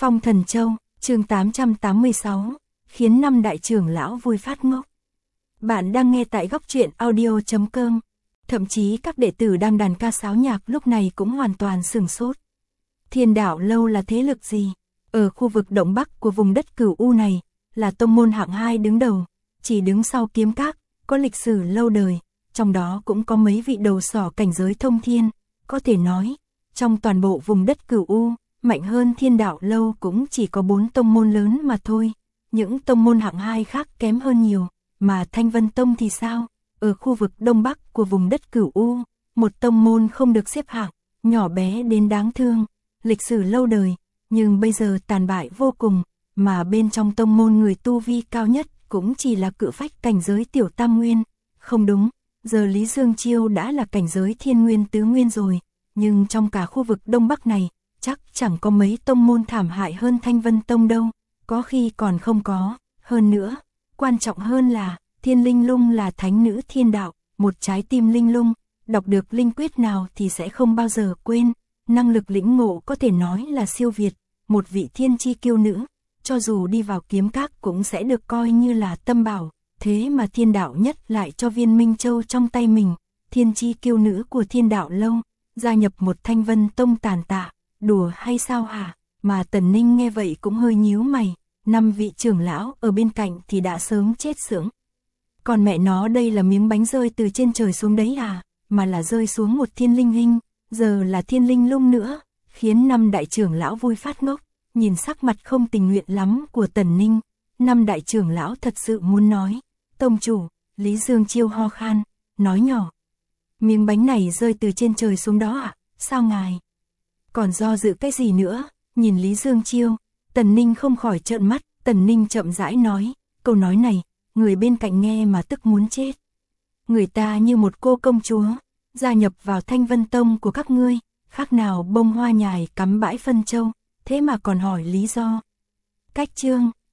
Phong Thần Châu, chương 886, khiến 5 đại trưởng lão vui phát ngốc. Bạn đang nghe tại góc truyện audio.com. Thậm chí các đệ tử đang đàn ca sáo nhạc lúc này cũng hoàn toàn sửng sốt. Thiên Đạo Lâu là thế lực gì? Ở khu vực Đông Bắc của vùng đất Cửu U này, là tông môn hạng 2 đứng đầu, chỉ đứng sau Kiếm Các, có lịch sử lâu đời, trong đó cũng có mấy vị đầu sỏ cảnh giới thông thiên, có thể nói, trong toàn bộ vùng đất Cửu U, mạnh hơn Thiên Đạo Lâu cũng chỉ có 4 tông môn lớn mà thôi, những tông môn hạng 2 khác kém hơn nhiều, mà Thanh Vân Tông thì sao? Ở khu vực Đông Bắc của vùng đất Cửu U, một tông môn không được xếp hạng, nhỏ bé đến đáng thương, lịch sử lâu đời, nhưng bây giờ tàn bại vô cùng, mà bên trong tông môn người tu vi cao nhất cũng chỉ là cự phách cảnh giới tiểu tam nguyên. Không đúng, giờ Lý Dương Chiêu đã là cảnh giới thiên nguyên tứ nguyên rồi, nhưng trong cả khu vực Đông Bắc này, chắc chẳng có mấy tông môn thảm hại hơn Thanh Vân Tông đâu, có khi còn không có. Hơn nữa, quan trọng hơn là, Thiên Linh Lung là thánh nữ thiên đạo, một trái tim linh lung, đọc được linh quyết nào thì sẽ không bao giờ quên, năng lực lĩnh ngộ có thể nói là siêu việt, một vị thiên chi kiêu nữ, cho dù đi vào Kiếm Các cũng sẽ được coi như là tâm bảo, thế mà Thiên Đạo Nhất lại cho viên Minh Châu trong tay mình, thiên chi kiêu nữ của Thiên Đạo Lâu, gia nhập một Thanh Vân Tông tàn tạ, đùa hay sao hả? Mà Tần Ninh nghe vậy cũng hơi nhíu mày, 5 vị trưởng lão ở bên cạnh thì đã sớm chết sững. Còn mẹ nó đây là miếng bánh rơi từ trên trời xuống đấy à, mà là rơi xuống một thiên linh hình, giờ là thiên linh lung nữa, khiến 5 đại trưởng lão vui phát ngốc, nhìn sắc mặt không tình nguyện lắm của Tần Ninh, 5 đại trưởng lão thật sự muốn nói, tông chủ, Lý Dương Chiêu ho khan, nói nhỏ. Miếng bánh này rơi từ trên trời xuống đó à, sao ngài? Còn do dự cái gì nữa, nhìn Lý Dương Chiêu, Tần Ninh không khỏi trợn mắt, Tần Ninh chậm rãi nói, câu nói này, người bên cạnh nghe mà tức muốn chết. Người ta như một cô công chúa, gia nhập vào Thanh Vân Tông của các ngươi, khác nào bông hoa nhài cắm bãi phân châu, thế mà còn hỏi lý do. Cách chương